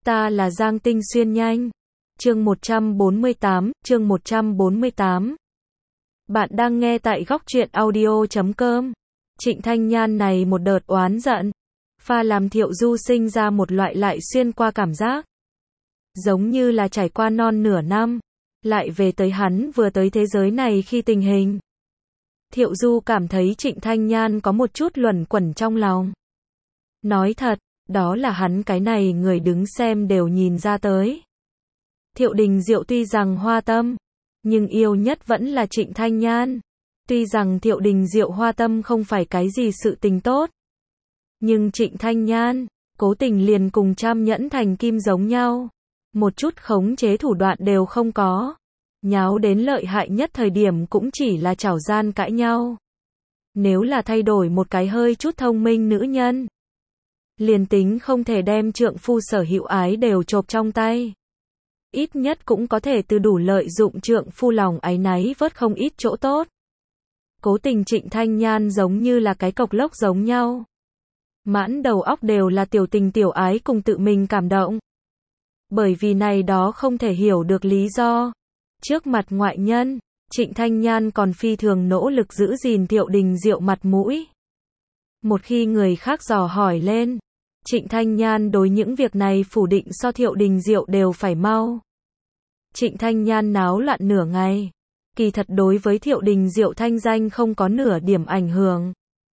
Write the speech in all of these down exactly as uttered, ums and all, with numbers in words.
Ta là Giang Tinh Xuyên nhanh. Chương một trăm bốn mươi tám, chương một trăm bốn mươi tám. Bạn đang nghe tại góc truyện audio chấm com. Trịnh Thanh Nhan này một đợt oán giận, pha làm Thiệu Du sinh ra một loại lại xuyên qua cảm giác. Giống như là trải qua non nửa năm, lại về tới hắn vừa tới thế giới này khi tình hình. Thiệu Du cảm thấy Trịnh Thanh Nhan có một chút luẩn quẩn trong lòng. Nói thật, đó là hắn cái này người đứng xem đều nhìn ra tới. Thiệu Đình Diệu tuy rằng hoa tâm, nhưng yêu nhất vẫn là Trịnh Thanh Nhan. Tuy rằng Thiệu Đình Diệu hoa tâm không phải cái gì sự tình tốt, nhưng Trịnh Thanh Nhan, cố tình liền cùng Tram Nhẫn thành kim giống nhau. Một chút khống chế thủ đoạn đều không có. Nháo đến lợi hại nhất thời điểm cũng chỉ là chảo gian cãi nhau. Nếu là thay đổi một cái hơi chút thông minh nữ nhân, liền tính không thể đem trượng phu sở hữu ái đều chộp trong tay, ít nhất cũng có thể từ đủ lợi dụng trượng phu lòng áy náy vớt không ít chỗ tốt. Cố tình Trịnh Thanh Nhan giống như là cái cộc lốc giống nhau. Mãn đầu óc đều là tiểu tình tiểu ái cùng tự mình cảm động. Bởi vì này đó không thể hiểu được lý do. Trước mặt ngoại nhân, Trịnh Thanh Nhan còn phi thường nỗ lực giữ gìn Thiệu Đình Diệu mặt mũi. Một khi người khác dò hỏi lên, Trịnh Thanh Nhan đối những việc này phủ định so Thiệu Đình Diệu đều phải mau. Trịnh Thanh Nhan náo loạn nửa ngày, kỳ thật đối với Thiệu Đình Diệu thanh danh không có nửa điểm ảnh hưởng.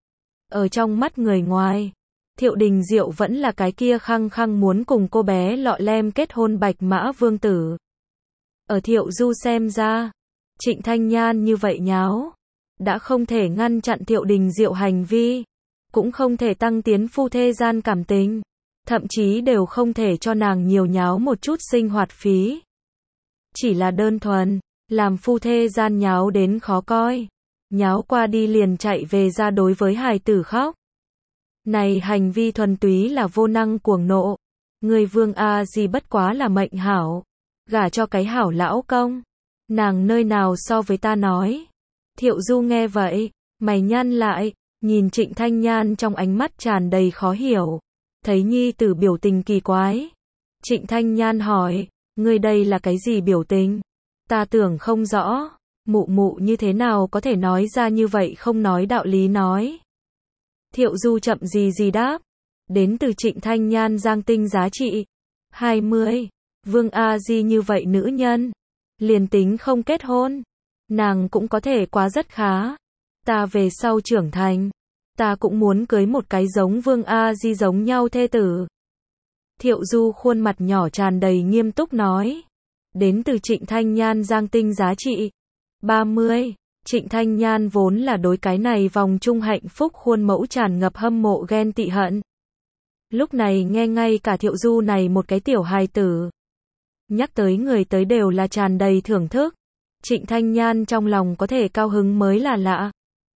Ở trong mắt người ngoài, Thiệu Đình Diệu vẫn là cái kia khăng khăng muốn cùng cô bé lọ lem kết hôn bạch mã vương tử. Ở Thiệu Du xem ra, Trịnh Thanh Nhan như vậy nháo, đã không thể ngăn chặn Thiệu Đình Diệu hành vi, cũng không thể tăng tiến phu thê gian cảm tình, thậm chí đều không thể cho nàng nhiều nháo một chút sinh hoạt phí. Chỉ là đơn thuần, làm phu thê gian nháo đến khó coi, nháo qua đi liền chạy về ra đối với hài tử khóc. Này hành vi thuần túy là vô năng cuồng nộ, người Vương A Di bất quá là mệnh hảo, gả cho cái hảo lão công, nàng nơi nào so với ta nói. Thiệu Du nghe vậy, mày nhăn lại, nhìn Trịnh Thanh Nhan trong ánh mắt tràn đầy khó hiểu, thấy nhi tử biểu tình kỳ quái. Trịnh Thanh Nhan hỏi, ngươi đây là cái gì biểu tình? Ta tưởng không rõ, mụ mụ như thế nào có thể nói ra như vậy không nói đạo lý nói. Thiệu Du chậm gì gì đáp, đến từ Trịnh Thanh Nhan Giang Tinh giá trị hai mươi, Vương A Di như vậy nữ nhân, liền tính không kết hôn, nàng cũng có thể quá rất khá. Ta về sau trưởng thành, ta cũng muốn cưới một cái giống Vương A Di giống nhau thê tử. Thiệu Du khuôn mặt nhỏ tràn đầy nghiêm túc nói, đến từ Trịnh Thanh Nhan Giang Tinh giá trị ba mươi. Trịnh Thanh Nhan vốn là đối cái này vòng chung hạnh phúc khuôn mẫu tràn ngập hâm mộ ghen tị hận. Lúc này nghe ngay cả Thiệu Du này một cái tiểu hài tử, nhắc tới người tới đều là tràn đầy thưởng thức. Trịnh Thanh Nhan trong lòng có thể cao hứng mới là lạ.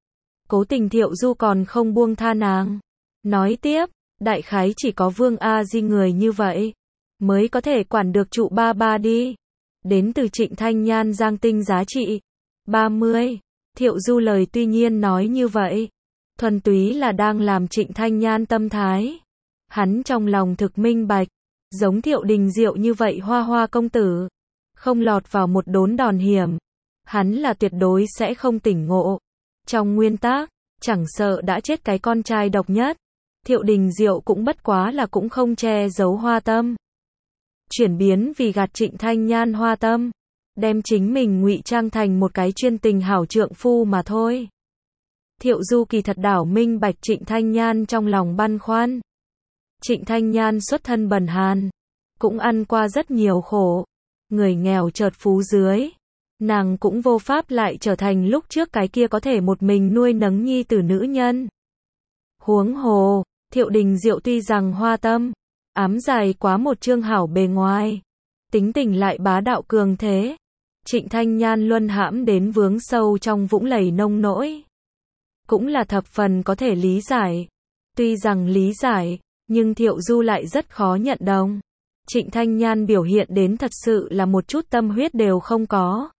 Cố tình Thiệu Du còn không buông tha nàng. Nói tiếp, đại khái chỉ có Vương A Di người như vậy, mới có thể quản được trụ ba ba đi. Đến từ Trịnh Thanh Nhan Giang Tinh giá trị ba mươi. Thiệu Du lời tuy nhiên nói như vậy, thuần túy là đang làm Trịnh Thanh Nhan tâm thái. Hắn trong lòng thực minh bạch, giống Thiệu Đình Diệu như vậy hoa hoa công tử, không lọt vào một đốn đòn hiểm, hắn là tuyệt đối sẽ không tỉnh ngộ. Trong nguyên tắc, chẳng sợ đã chết cái con trai độc nhất, Thiệu Đình Diệu cũng bất quá là cũng không che giấu hoa tâm. Chuyển biến vì gạt Trịnh Thanh Nhan hoa tâm, đem chính mình ngụy trang thành một cái chuyên tình hảo trượng phu mà thôi. Thiệu Du kỳ thật đảo minh bạch Trịnh Thanh Nhan trong lòng băn khoăn. Trịnh Thanh Nhan xuất thân bần hàn, cũng ăn qua rất nhiều khổ, người nghèo chợt phú dưới, nàng cũng vô pháp lại trở thành lúc trước cái kia có thể một mình nuôi nấng nhi tử nữ nhân. Huống hồ, Thiệu Đình Diệu tuy rằng hoa tâm, ám dài quá một chương hảo bề ngoài, tính tình lại bá đạo cường thế. Trịnh Thanh Nhan luân hãm đến vướng sâu trong vũng lầy nông nỗi, cũng là thập phần có thể lý giải. Tuy rằng lý giải, nhưng Thiệu Du lại rất khó nhận đồng. Trịnh Thanh Nhan biểu hiện đến thật sự là một chút tâm huyết đều không có.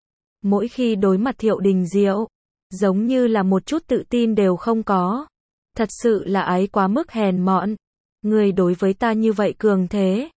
Mỗi khi đối mặt Thiệu Đình Diệu, giống như là một chút tự tin đều không có. Thật sự là ái quá mức hèn mọn. Người đối với ta như vậy cường thế,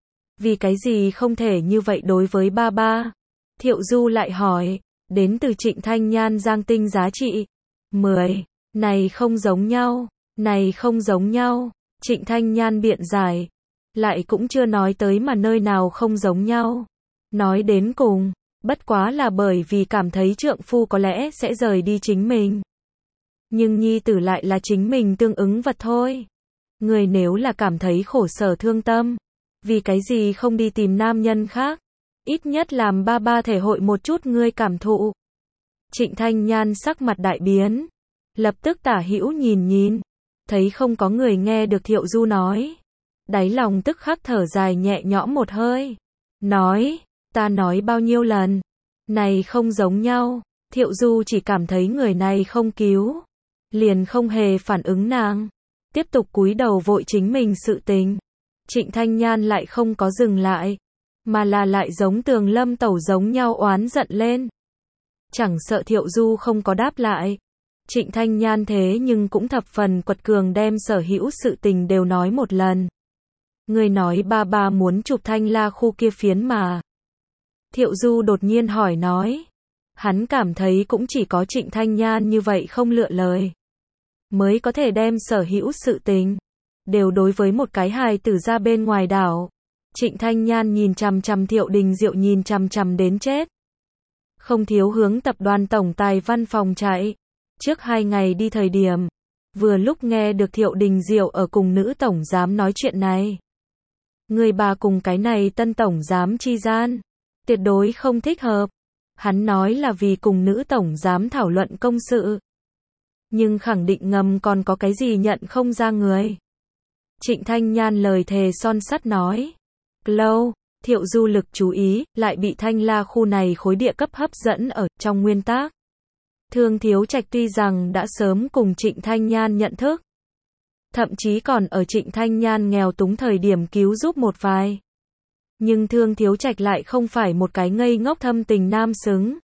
Vì cái gì không thể như vậy đối với ba ba? Thiệu Du lại hỏi, đến từ Trịnh Thanh Nhan Giang tinh giá trị. mười. Này không giống nhau, này không giống nhau. Trịnh Thanh Nhan biện giải. Lại cũng chưa nói tới mà nơi nào không giống nhau. Nói đến cùng, bất quá là bởi vì cảm thấy trượng phu có lẽ sẽ rời đi chính mình. Nhưng nhi tử lại là chính mình tương ứng vật thôi. Người nếu là cảm thấy khổ sở thương tâm, vì cái gì không đi tìm nam nhân khác? Ít nhất làm ba ba thể hội một chút ngươi cảm thụ. Trịnh Thanh Nhan sắc mặt đại biến. Lập tức tả hữu nhìn nhìn. Thấy không có người nghe được Thiệu Du nói. Đáy lòng tức khắc thở dài nhẹ nhõm một hơi. Nói, ta nói bao nhiêu lần. Này không giống nhau. Thiệu Du chỉ cảm thấy người này không cứu. Liền không hề phản ứng nàng. Tiếp tục cúi đầu vội chính mình sự tình. Trịnh Thanh Nhan lại không có dừng lại. Mà là lại giống Tường Lâm Tẩu giống nhau oán giận lên. Chẳng sợ Thiệu Du không có đáp lại. Trịnh Thanh Nhan thế nhưng cũng thập phần quật cường đem sở hữu sự tình đều nói một lần. Người nói ba ba muốn chụp Thanh La khu kia phiến mà. Thiệu Du đột nhiên hỏi nói. Hắn cảm thấy cũng chỉ có Trịnh Thanh Nhan như vậy không lựa lời. Mới có thể đem sở hữu sự tình. Đều đối với một cái hài tử ra bên ngoài đảo. Trịnh Thanh Nhan nhìn chằm chằm Thiệu Đình Diệu nhìn chằm chằm đến chết. Không thiếu hướng tập đoàn tổng tài văn phòng chạy. Trước hai ngày đi thời điểm. Vừa lúc nghe được Thiệu Đình Diệu ở cùng nữ tổng giám nói chuyện này. Người bà cùng cái này tân tổng giám chi gian. Tuyệt đối không thích hợp. Hắn nói là vì cùng nữ tổng giám thảo luận công sự. Nhưng khẳng định ngầm còn có cái gì nhận không ra người. Trịnh Thanh Nhan lời thề son sắt nói. Lâu, Thiệu Du lực chú ý, lại bị Thanh La khu này khối địa cấp hấp dẫn ở trong nguyên tác. Thương Thiếu Trạch tuy rằng đã sớm cùng Trịnh Thanh Nhan nhận thức. Thậm chí còn ở Trịnh Thanh Nhan nghèo túng thời điểm cứu giúp một vài. Nhưng Thương Thiếu Trạch lại không phải một cái ngây ngốc thâm tình nam xứng.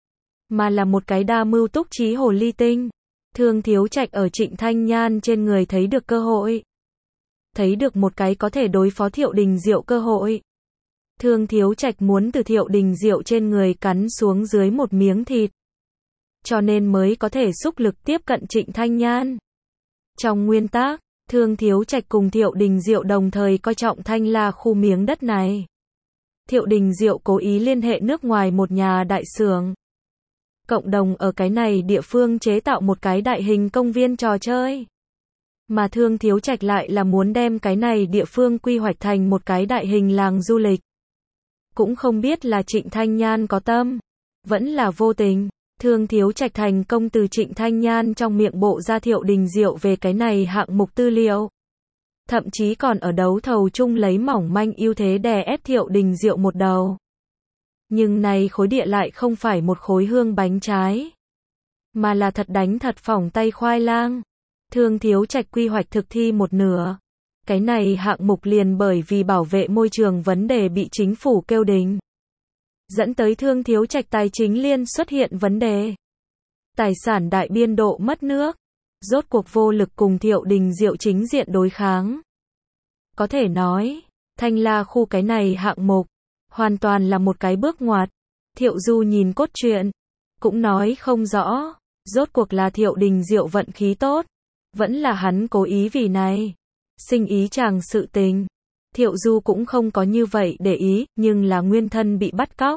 Mà là một cái đa mưu túc trí hồ ly tinh. Thương Thiếu Trạch ở Trịnh Thanh Nhan trên người thấy được cơ hội. Thấy được một cái có thể đối phó Thiệu Đình Diệu cơ hội. Thương Thiếu Trạch muốn từ Thiệu Đình Diệu trên người cắn xuống dưới một miếng thịt. Cho nên mới có thể xúc lực tiếp cận Trịnh Thanh Nhan. Trong nguyên tác, Thương Thiếu Trạch cùng Thiệu Đình Diệu đồng thời coi trọng Thanh La khu miếng đất này. Thiệu Đình Diệu cố ý liên hệ nước ngoài một nhà đại xưởng. Cộng đồng ở cái này địa phương chế tạo một cái đại hình công viên trò chơi. Mà Thương Thiếu Trạch lại là muốn đem cái này địa phương quy hoạch thành một cái đại hình làng du lịch. Cũng không biết là Trịnh Thanh Nhan có tâm, vẫn là vô tình. Thương Thiếu Trạch thành công từ Trịnh Thanh Nhan trong miệng bộ ra Thiệu Đình Diệu về cái này hạng mục tư liệu. Thậm chí còn ở đấu thầu chung lấy mỏng manh ưu thế đè ép Thiệu Đình Diệu một đầu. Nhưng này khối địa lại không phải một khối hương bánh trái. Mà là thật đánh thật phỏng tay khoai lang. Thương Thiếu Trạch quy hoạch thực thi một nửa. Cái này hạng mục liền bởi vì bảo vệ môi trường vấn đề bị chính phủ kêu đình. Dẫn tới Thương Thiếu Trạch tài chính liên xuất hiện vấn đề. Tài sản đại biên độ mất nước. Rốt cuộc vô lực cùng Thiệu Đình Diệu chính diện đối kháng. Có thể nói, Thanh La khu cái này hạng mục, hoàn toàn là một cái bước ngoặt. Thiệu Du nhìn cốt truyện, cũng nói không rõ, rốt cuộc là Thiệu Đình Diệu vận khí tốt, vẫn là hắn cố ý vì này. Sinh ý chàng sự tình. Thiệu Du cũng không có như vậy để ý, nhưng là nguyên thân bị bắt cóc.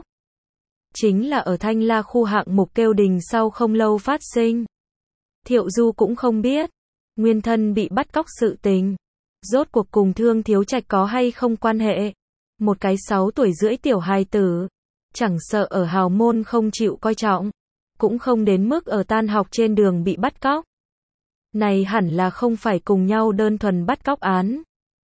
Chính là ở Thanh La khu hạng mục kêu đình sau không lâu phát sinh. Thiệu Du cũng không biết, nguyên thân bị bắt cóc sự tình. Rốt cuộc cùng Thương Thiếu Trạch có hay không quan hệ. Một cái sáu tuổi rưỡi tiểu hài tử. Chẳng sợ ở hào môn không chịu coi trọng. Cũng không đến mức ở tan học trên đường bị bắt cóc. Này hẳn là không phải cùng nhau đơn thuần bắt cóc án.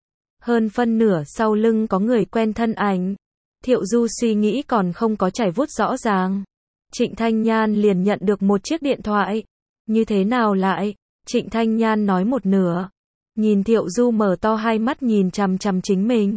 Hơn phân nửa sau lưng có người quen thân ảnh. Thiệu Du suy nghĩ còn không có trải vuốt rõ ràng. Trịnh Thanh Nhan liền nhận được một chiếc điện thoại. Như thế nào lại? Trịnh Thanh Nhan nói một nửa. Nhìn Thiệu Du mở to hai mắt nhìn chằm chằm chính mình.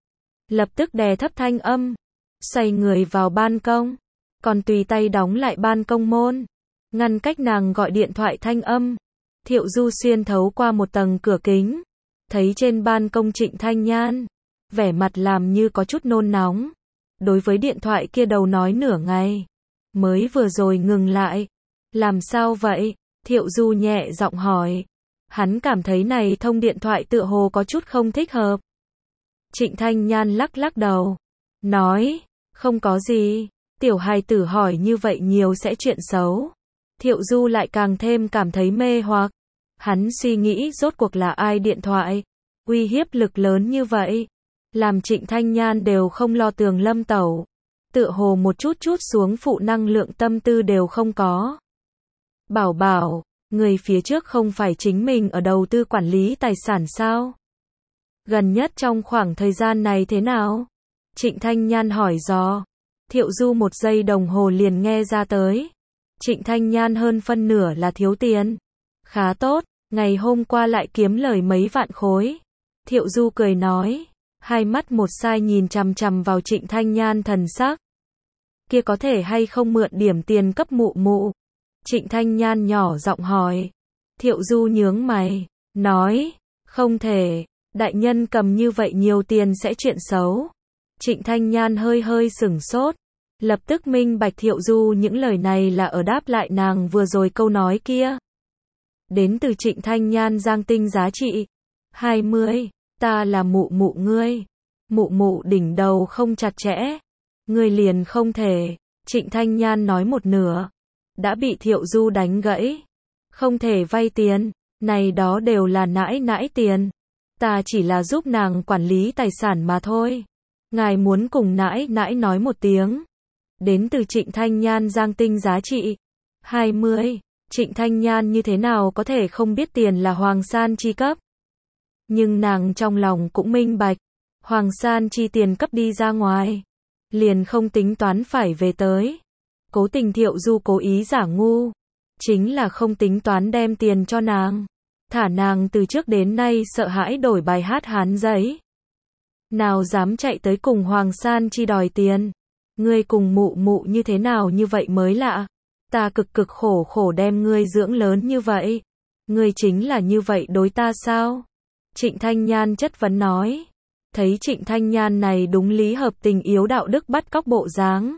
Lập tức đè thấp thanh âm. Xoay người vào ban công. Còn tùy tay đóng lại ban công môn. Ngăn cách nàng gọi điện thoại thanh âm. Thiệu Du xuyên thấu qua một tầng cửa kính. Thấy trên ban công Trịnh Thanh Nhan. vẻ mặt làm như có chút nôn nóng. Đối với điện thoại kia đầu nói nửa ngày, mới vừa rồi ngừng lại. Làm sao vậy? Thiệu Du nhẹ giọng hỏi. Hắn cảm thấy này thông điện thoại tựa hồ có chút không thích hợp. Trịnh Thanh Nhan lắc lắc đầu, nói, không có gì, tiểu hài tử hỏi như vậy nhiều sẽ chuyện xấu. Thiệu Du lại càng thêm cảm thấy mê hoặc. Hắn suy nghĩ rốt cuộc là ai điện thoại, uy hiếp lực lớn như vậy, làm Trịnh Thanh Nhan đều không lo tường lâm tẩu, tựa hồ một chút chút xuống phụ năng lượng tâm tư đều không có. Bảo bảo, người phía trước không phải chính mình ở đầu tư quản lý tài sản sao? Gần nhất trong khoảng thời gian này thế nào? Trịnh Thanh Nhan hỏi dò. Thiệu Du một giây đồng hồ liền nghe ra tới. Trịnh Thanh Nhan hơn phân nửa là thiếu tiền. Khá tốt, ngày hôm qua lại kiếm lời mấy vạn khối. Thiệu Du cười nói, hai mắt một sai nhìn chằm chằm vào Trịnh Thanh Nhan thần sắc. Kia có thể hay không mượn điểm tiền cấp mụ mụ? Trịnh Thanh Nhan nhỏ giọng hỏi. Thiệu Du nhướng mày, nói, không thể, đại nhân cầm như vậy nhiều tiền sẽ chuyện xấu. Trịnh Thanh Nhan hơi hơi sửng sốt, lập tức minh bạch Thiệu Du những lời này là ở đáp lại nàng vừa rồi câu nói kia. Đến từ Trịnh Thanh Nhan giang tinh giá trị hai mươi, ta là mụ mụ ngươi. Mụ mụ đỉnh đầu không chặt chẽ, ngươi liền không thể. Trịnh Thanh Nhan nói một nửa, đã bị Thiệu Du đánh gãy. Không thể vay tiền, này đó đều là nãi nãi tiền. Ta chỉ là giúp nàng quản lý tài sản mà thôi. Ngài muốn cùng nãi nãi nói một tiếng. Đến từ Trịnh Thanh Nhan giang tinh giá trị hai mươi. Trịnh Thanh Nhan như thế nào có thể không biết tiền là Hoàng San chi cấp. Nhưng nàng trong lòng cũng minh bạch, Hoàng San chi tiền cấp đi ra ngoài, liền không tính toán phải về tới. Cố tình Thiệu Du cố ý giả ngu, chính là không tính toán đem tiền cho nàng. Thả nàng từ trước đến nay sợ hãi đổi bài hát Hán giấy. Nào dám chạy tới cùng Hoàng San chi đòi tiền. Ngươi cùng mụ mụ như thế nào như vậy mới lạ. Ta cực cực khổ khổ đem ngươi dưỡng lớn như vậy. Ngươi chính là như vậy đối ta sao? Trịnh Thanh Nhan chất vấn nói. Thấy Trịnh Thanh Nhan này đúng lý hợp tình yếu đạo đức bắt cóc bộ dáng.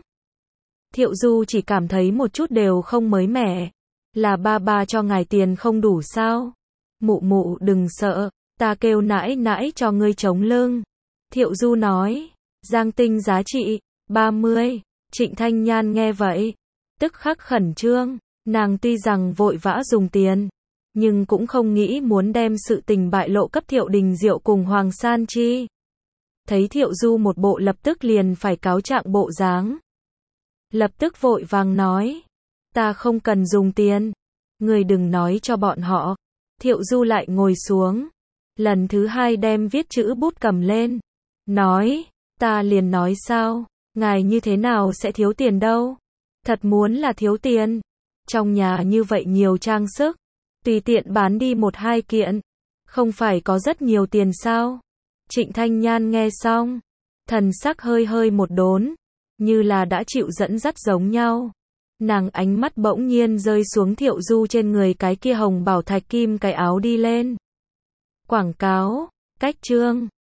Thiệu Du chỉ cảm thấy một chút đều không mới mẻ. Là ba ba cho ngài tiền không đủ sao? Mụ mụ đừng sợ, ta kêu nãi nãi cho ngươi chống lưng. Thiệu Du nói, giang tinh giá trị ba mươi. Trịnh Thanh Nhan nghe vậy, tức khắc khẩn trương. Nàng tuy rằng vội vã dùng tiền, nhưng cũng không nghĩ muốn đem sự tình bại lộ cấp Thiệu Đình Diệu cùng Hoàng San chi. Thấy Thiệu Du một bộ lập tức liền phải cáo trạng bộ dáng, lập tức vội vàng nói, ta không cần dùng tiền, người đừng nói cho bọn họ. Thiệu Du lại ngồi xuống, lần thứ hai đem viết chữ bút cầm lên, nói, ta liền nói sao, ngài như thế nào sẽ thiếu tiền đâu, thật muốn là thiếu tiền, trong nhà như vậy nhiều trang sức, tùy tiện bán đi một hai kiện, không phải có rất nhiều tiền sao? Trịnh Thanh Nhan nghe xong, thần sắc hơi hơi một đốn, như là đã chịu dẫn dắt giống nhau. Nàng ánh mắt bỗng nhiên rơi xuống Thiệu Du trên người cái kia hồng bảo thạch kim cái áo đi lên. Quảng cáo, cách chương.